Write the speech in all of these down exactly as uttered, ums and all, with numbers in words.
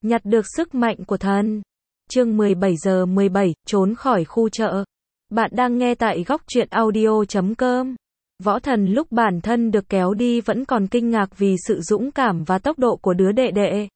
Nhặt được sức mạnh của thần. Chương mười bảy giờ mười bảy, trốn khỏi khu chợ. Bạn đang nghe tại góc truyện audio chấm com. Võ Thần lúc bản thân được kéo đi vẫn còn kinh ngạc vì sự dũng cảm và tốc độ của đứa đệ đệ.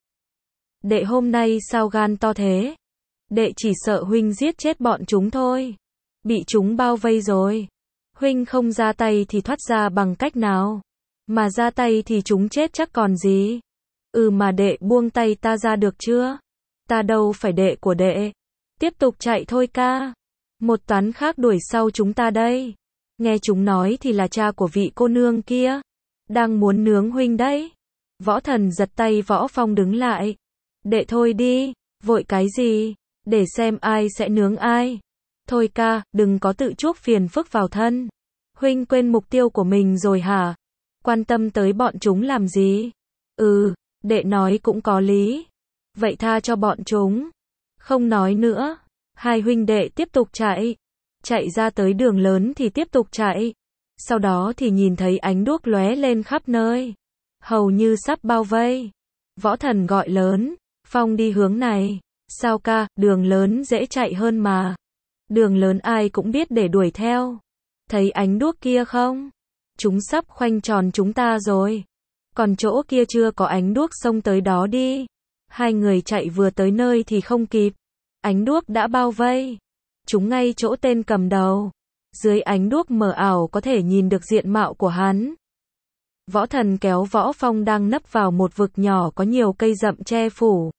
Đệ hôm nay sao gan to thế? Đệ chỉ sợ huynh giết chết bọn chúng thôi. Bị chúng bao vây rồi. Huynh không ra tay thì thoát ra bằng cách nào? Mà ra tay thì chúng chết chắc còn gì? Ừ mà đệ buông tay ta ra được chưa? Ta đâu phải đệ của đệ. Tiếp tục chạy thôi ca. Một toán khác đuổi sau chúng ta đây. Nghe chúng nói thì là cha của vị cô nương kia. Đang muốn nướng huynh đấy. Võ Thần giật tay Võ Phong đứng lại. Đệ thôi đi, vội cái gì? Để xem ai sẽ nướng ai. Thôi ca, đừng có tự chuốc phiền phức vào thân. Huynh quên mục tiêu của mình rồi hả? Quan tâm tới bọn chúng làm gì? Ừ, đệ nói cũng có lý. Vậy tha cho bọn chúng. Không nói nữa. Hai huynh đệ tiếp tục chạy. Chạy ra tới đường lớn thì tiếp tục chạy. Sau đó thì nhìn thấy ánh đuốc lóe lên khắp nơi. Hầu như sắp bao vây. Võ Thần gọi lớn. Phong đi hướng này. Sao ca, đường lớn dễ chạy hơn mà. Đường lớn ai cũng biết để đuổi theo. Thấy ánh đuốc kia không? Chúng sắp khoanh tròn chúng ta rồi. Còn chỗ kia chưa có ánh đuốc xông tới đó đi. Hai người chạy vừa tới nơi thì không kịp. Ánh đuốc đã bao vây. Chúng ngay chỗ tên cầm đầu. Dưới ánh đuốc mờ ảo có thể nhìn được diện mạo của hắn. Võ Thần kéo Võ Phong đang nấp vào một vực nhỏ có nhiều cây rậm che phủ.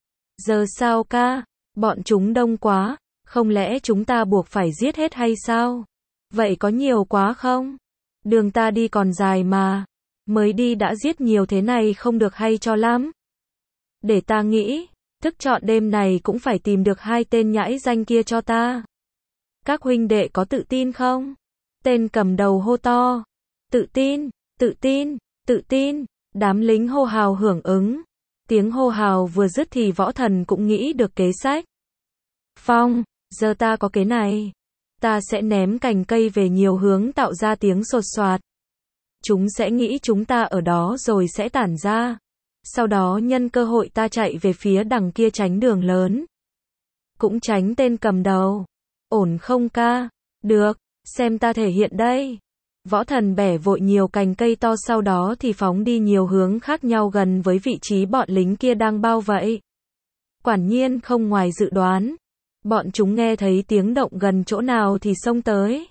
Giờ sao ca? Bọn chúng đông quá. Không lẽ chúng ta buộc phải giết hết hay sao? Vậy có nhiều quá không? Đường ta đi còn dài mà. Mới đi đã giết nhiều thế này không được hay cho lắm. Để ta nghĩ. Thức chọn đêm này cũng phải tìm được hai tên nhãi danh kia cho ta. Các huynh đệ có tự tin không? Tên cầm đầu hô to. Tự tin, tự tin, tự tin. Đám lính hô hào hưởng ứng. Tiếng hô hào vừa dứt thì Võ Thần cũng nghĩ được kế sách. Phong, giờ ta có kế này. Ta sẽ ném cành cây về nhiều hướng tạo ra tiếng sột soạt. Chúng sẽ nghĩ chúng ta ở đó rồi sẽ tản ra. Sau đó nhân cơ hội ta chạy về phía đằng kia tránh đường lớn. Cũng tránh tên cầm đầu. Ổn không ca? Được, xem ta thể hiện đây. Võ Thần bẻ vội nhiều cành cây to sau đó thì phóng đi nhiều hướng khác nhau gần với vị trí bọn lính kia đang bao vây. Quả nhiên không ngoài dự đoán. Bọn chúng nghe thấy tiếng động gần chỗ nào thì xông tới.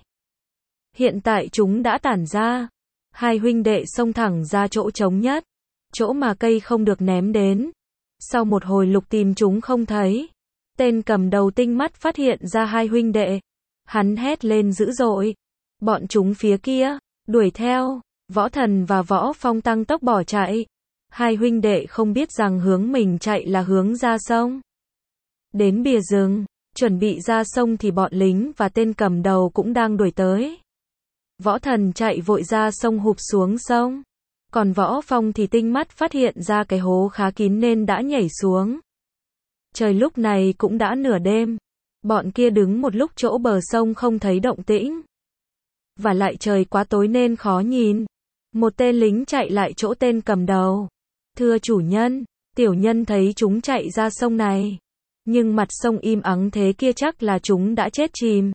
Hiện tại chúng đã tản ra. Hai huynh đệ xông thẳng ra chỗ trống nhất. Chỗ mà cây không được ném đến. Sau một hồi lục tìm chúng không thấy. Tên cầm đầu tinh mắt phát hiện ra hai huynh đệ. Hắn hét lên dữ dội. Bọn chúng phía kia, đuổi theo. Võ Thần và Võ Phong tăng tốc bỏ chạy. Hai huynh đệ không biết rằng hướng mình chạy là hướng ra sông. Đến bìa rừng, chuẩn bị ra sông thì bọn lính và tên cầm đầu cũng đang đuổi tới. Võ Thần chạy vội ra sông hụp xuống sông. Còn Võ Phong thì tinh mắt phát hiện ra cái hố khá kín nên đã nhảy xuống. Trời lúc này cũng đã nửa đêm. Bọn kia đứng một lúc chỗ bờ sông không thấy động tĩnh. Và lại trời quá tối nên khó nhìn. Một tên lính chạy lại chỗ tên cầm đầu. Thưa chủ nhân, tiểu nhân thấy chúng chạy ra sông này. Nhưng mặt sông im ắng thế kia chắc là chúng đã chết chìm.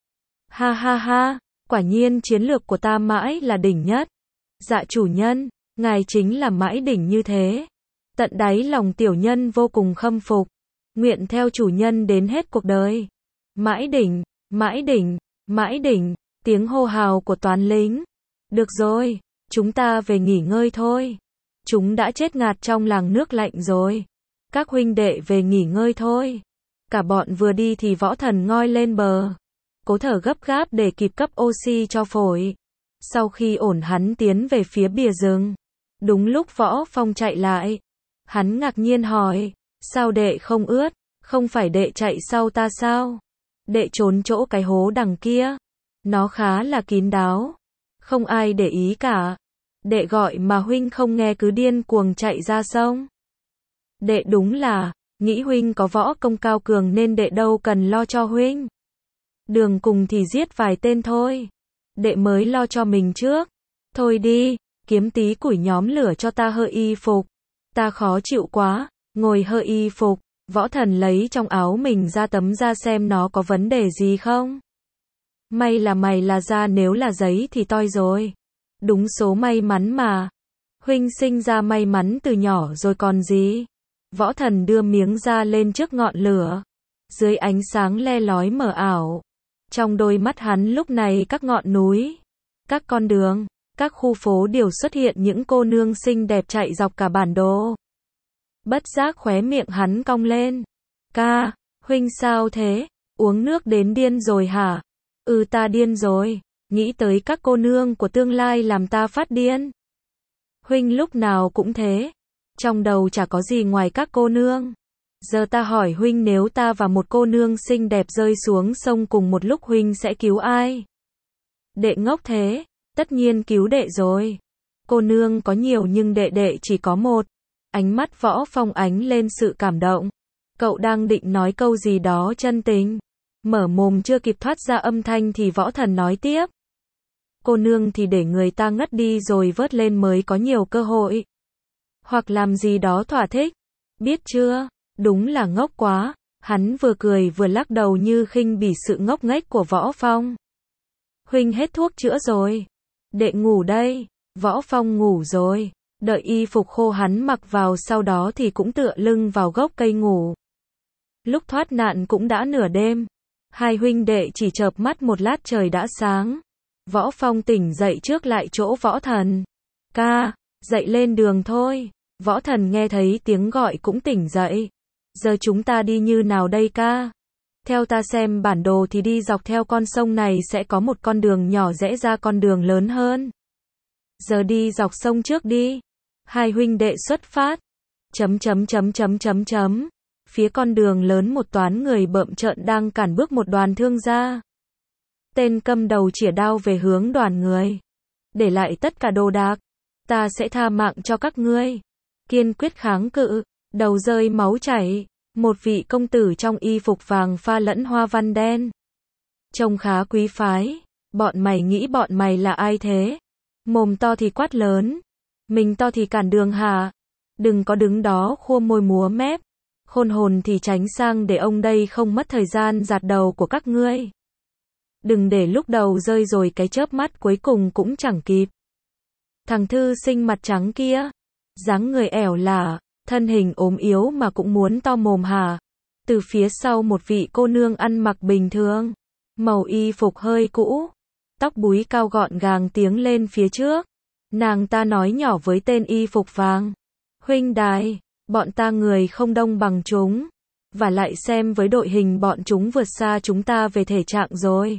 Ha ha ha, quả nhiên chiến lược của ta mãi là đỉnh nhất. Dạ chủ nhân, ngài chính là mãi đỉnh như thế. Tận đáy lòng tiểu nhân vô cùng khâm phục. Nguyện theo chủ nhân đến hết cuộc đời. Mãi đỉnh, mãi đỉnh, mãi đỉnh, tiếng hô hào của toán lính. Được rồi, chúng ta về nghỉ ngơi thôi. Chúng đã chết ngạt trong làng nước lạnh rồi. Các huynh đệ về nghỉ ngơi thôi. Cả bọn vừa đi thì Võ Thần ngoi lên bờ. Cố thở gấp gáp để kịp cấp oxy cho phổi. Sau khi ổn hắn tiến về phía bìa rừng. Đúng lúc Võ Phong chạy lại. Hắn ngạc nhiên hỏi. Sao đệ không ướt? Không phải đệ chạy sau ta sao? Đệ trốn chỗ cái hố đằng kia. Nó khá là kín đáo. Không ai để ý cả. Đệ gọi mà huynh không nghe cứ điên cuồng chạy ra sông. Đệ đúng là, nghĩ huynh có võ công cao cường nên đệ đâu cần lo cho huynh. Đường cùng thì giết vài tên thôi. Đệ mới lo cho mình trước. Thôi đi, kiếm tí củi nhóm lửa cho ta hơi y phục. Ta khó chịu quá. Ngồi hơi y phục, Võ Thần lấy trong áo mình ra tấm da xem nó có vấn đề gì không. May là mày là da, nếu là giấy thì toi rồi. Đúng số may mắn mà. Huynh sinh ra may mắn từ nhỏ rồi còn gì. Võ Thần đưa miếng da lên trước ngọn lửa. Dưới ánh sáng le lói mờ ảo. Trong đôi mắt hắn lúc này các ngọn núi, các con đường, các khu phố đều xuất hiện những cô nương xinh đẹp chạy dọc cả bản đồ. Bất giác khóe miệng hắn cong lên. Ca, huynh sao thế? Uống nước đến điên rồi hả? Ừ, ta điên rồi. Nghĩ tới các cô nương của tương lai làm ta phát điên. Huynh lúc nào cũng thế. Trong đầu chả có gì ngoài các cô nương. Giờ ta hỏi huynh, nếu ta và một cô nương xinh đẹp rơi xuống sông cùng một lúc, huynh sẽ cứu ai? Đệ ngốc thế. Tất nhiên cứu đệ rồi. Cô nương có nhiều nhưng đệ đệ chỉ có một. Ánh mắt Võ Phong ánh lên sự cảm động. Cậu đang định nói câu gì đó chân tình. Mở mồm chưa kịp thoát ra âm thanh thì Võ Thần nói tiếp. Cô nương thì để người ta ngất đi rồi vớt lên mới có nhiều cơ hội. Hoặc làm gì đó thỏa thích. Biết chưa? Đúng là ngốc quá. Hắn vừa cười vừa lắc đầu như khinh bỉ sự ngốc nghếch của Võ Phong. Huynh hết thuốc chữa rồi. Đệ ngủ đây. Võ Phong ngủ rồi. Đợi y phục khô hắn mặc vào, sau đó thì cũng tựa lưng vào gốc cây ngủ. Lúc thoát nạn cũng đã nửa đêm. Hai huynh đệ chỉ chợp mắt một lát trời đã sáng. Võ Phong tỉnh dậy trước lại chỗ Võ Thần. Ca, dậy lên đường thôi. Võ Thần nghe thấy tiếng gọi cũng tỉnh dậy. Giờ chúng ta đi như nào đây ca? Theo ta xem bản đồ thì đi dọc theo con sông này sẽ có một con đường nhỏ rẽ ra con đường lớn hơn. Giờ đi dọc sông trước đi. Hai huynh đệ xuất phát. Chấm chấm chấm chấm chấm chấm. Phía con đường lớn một toán người bợm trợn đang cản bước một đoàn thương gia. Tên cầm đầu chĩa đao về hướng đoàn người. Để lại tất cả đồ đạc. Ta sẽ tha mạng cho các ngươi. Kiên quyết kháng cự. Đầu rơi máu chảy. Một vị công tử trong y phục vàng pha lẫn hoa văn đen. Trông khá quý phái. Bọn mày nghĩ bọn mày là ai thế? Mồm to thì quát lớn. Mình to thì cản đường hả? Đừng có đứng đó khua môi múa mép. Khôn hồn thì tránh sang để ông đây không mất thời gian giạt đầu của các ngươi. Đừng để lúc đầu rơi rồi cái chớp mắt cuối cùng cũng chẳng kịp. Thằng thư sinh mặt trắng kia. Dáng người ẻo lả, thân hình ốm yếu mà cũng muốn to mồm hả? Từ phía sau một vị cô nương ăn mặc bình thường. Màu y phục hơi cũ. Tóc búi cao gọn gàng tiến lên phía trước. Nàng ta nói nhỏ với tên y phục vàng. Huynh đài, bọn ta người không đông bằng chúng. Và lại xem với đội hình bọn chúng vượt xa chúng ta về thể trạng rồi.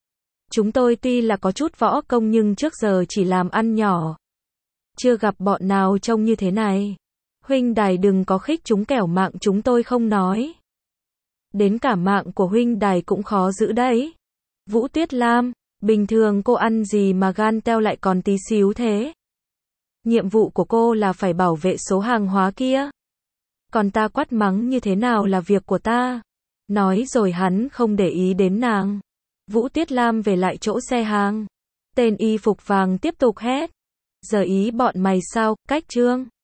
Chúng tôi tuy là có chút võ công nhưng trước giờ chỉ làm ăn nhỏ. Chưa gặp bọn nào trông như thế này. Huynh đài đừng có khích chúng, kẻo mạng chúng tôi không nói. Đến cả mạng của huynh đài cũng khó giữ đấy. Vũ Tuyết Lam, bình thường cô ăn gì mà gan teo lại còn tí xíu thế? Nhiệm vụ của cô là phải bảo vệ số hàng hóa kia. Còn ta quát mắng như thế nào là việc của ta. Nói rồi hắn không để ý đến nàng. Vũ Tuyết Lam về lại chỗ xe hàng. Tên y phục vàng tiếp tục hét. Giờ ý bọn mày sao, cách trương.